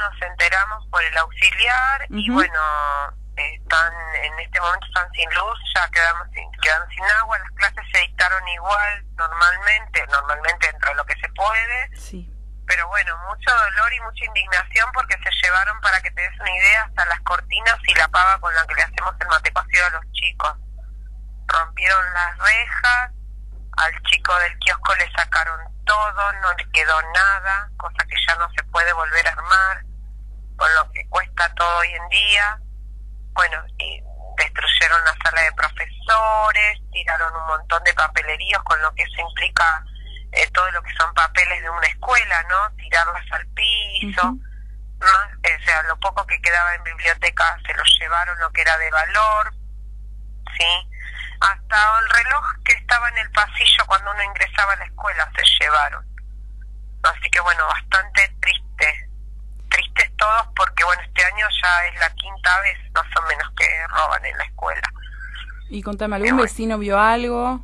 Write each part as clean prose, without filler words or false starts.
nos enteramos por el auxiliar y bueno, en este momento están sin luz, ya quedaron sin agua. Las clases se dictaron igual normalmente dentro de lo que se puede. Sí. Pero bueno, mucho dolor y mucha indignación porque se llevaron, para que te des una idea, hasta las cortinas y la pava con la que le hacemos el mate cocido a los chicos. Rompieron las rejas, al chico del kiosco le sacaron todo, no le quedó nada, cosa que ya no se puede volver a armar, con lo que cuesta todo hoy en día. Bueno, y destruyeron la sala de profesores, tiraron un montón de papeleríos, con lo que eso implica todo lo que son papeles de una escuela, ¿no? Tirarlas al piso, más, o sea, lo poco que quedaba en biblioteca se lo llevaron, lo que era de valor, ¿sí? Hasta el reloj que estaba en el pasillo cuando uno ingresaba a la escuela se llevaron. Así que bueno, bastante tristes todos, porque bueno, este año ya es la quinta vez más o menos que roban en la escuela. Y contame, ¿algún vecino vio algo?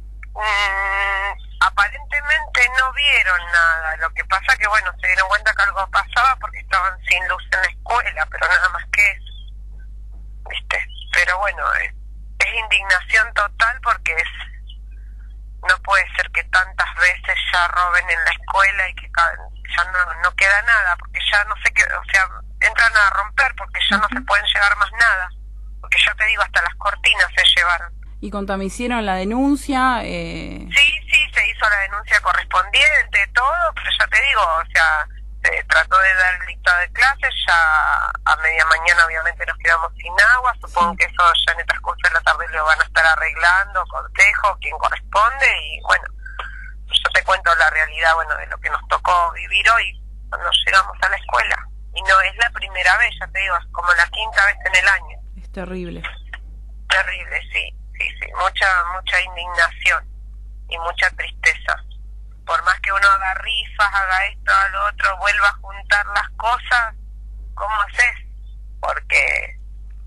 Aparentemente no vieron nada, lo que pasa que bueno, se dieron cuenta que algo pasaba porque estaban sin luz en la escuela, pero nada más que eso, ¿viste? Pero bueno, es indignación total porque no puede ser que tantas veces ya roben en la escuela y que ya no queda nada, porque ya no sé qué, o sea, entran a romper porque ya no se pueden llevar más nada, porque ya te digo, hasta las cortinas se llevaron. ¿Y contame, hicieron la denuncia? Sí, se hizo la denuncia correspondiente, todo, pero ya te digo, o sea, se trató de dar el dictado de clases, ya a media mañana obviamente nos quedamos sin agua, supongo que eso ya en el transcurso de la tarde lo van a estar arreglando, cortejo, quien corresponde, y bueno, yo te cuento la realidad, bueno, de lo que nos tocó vivir hoy cuando llegamos a la escuela, y no es la primera vez, ya te digo, es como la quinta vez en el año. Es terrible. Terrible, sí, mucha indignación y mucha tristeza. Por más que uno haga rifas, haga esto, haga lo otro, vuelva a juntar las cosas, ¿cómo haces? Porque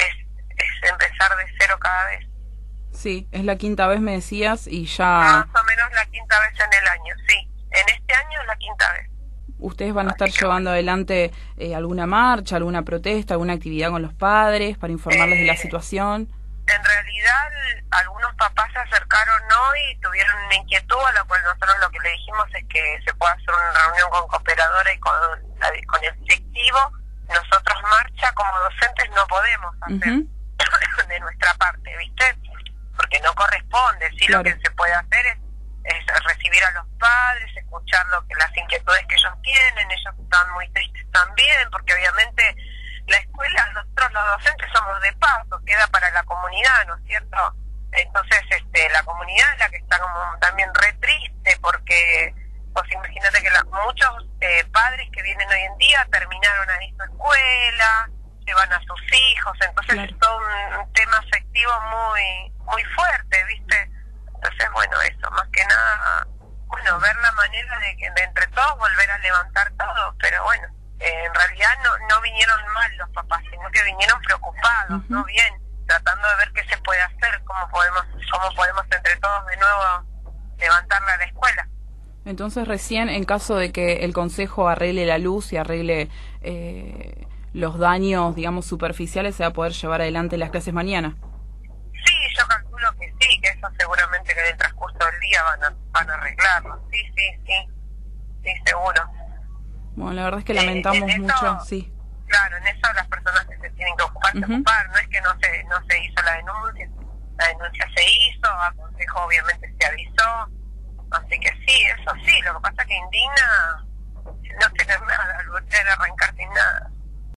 es empezar de cero cada vez. Sí, es la quinta vez, me decías, y ya... Más o menos la quinta vez en el año, sí. En este año es la quinta vez. ¿Ustedes van a estar llevando adelante alguna marcha, alguna protesta, alguna actividad con los padres para informarles de la situación? En realidad, algunos papás se acercaron hoy y tuvieron una inquietud, a la cual nosotros lo que le dijimos es que se pueda hacer una reunión con cooperadora y con el directivo. Nosotros marcha como docentes no podemos hacer de nuestra parte, ¿viste? Porque no corresponde, sí, claro. Lo que se puede hacer es recibir a los padres, escuchar las inquietudes que ellos tienen. Ellos están muy tristes también, porque obviamente la escuela, nosotros los docentes somos de paso, queda para la comunidad, ¿no es cierto? Entonces la comunidad es la que está como también re triste, porque pues imagínate que muchos padres que vienen hoy en día terminaron ahí su escuela, llevan a sus hijos, entonces claro. Es todo un tema afectivo muy fuerte, ¿viste? Entonces bueno, eso, más que nada, bueno, ver la manera de entre todos volver a levantar todo, pero bueno, en realidad no vinieron mal los papás, sino que vinieron preocupados, ¿no? Bien, tratando de ver qué se puede hacer, cómo podemos entre todos de nuevo levantarla a la escuela. Entonces recién, en caso de que el consejo arregle la luz y arregle los daños, digamos, superficiales, se va a poder llevar adelante las clases mañana. Sí, yo calculo que sí, que eso seguramente que en el transcurso del día van a arreglarlo, sí, seguro. Bueno, la verdad es que lamentamos eso, mucho, sí. Claro, en eso las personas que se tienen que ocupar, no es que no se hizo la denuncia se hizo, a consejo obviamente se avisó, así que sí, eso sí, lo que pasa es que indigna no tener nada, volver a arrancar sin nada.